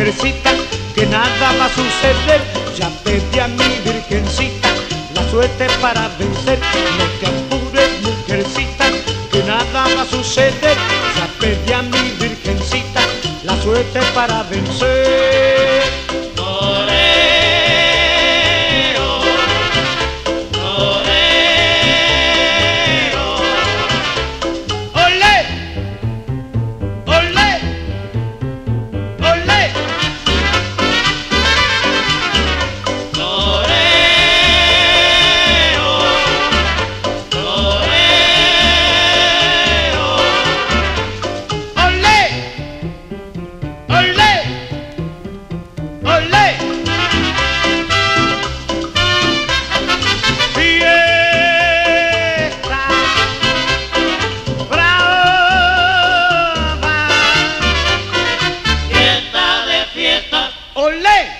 mujercita, que nada va a suceder. Ya pedí a mi virgencita la suerte para vencer. No te apures, mujercita, que nada va a suceder. Ya pedí a mi virgencita la suerte para vencer. Torero, torero. ¡Olé! ¡Olé! ¡Olé! Torero, torero. ¡Olé! ¡Olé! ¡Olé! Fiesta brava, Fiesta de fiesta. ¡olé!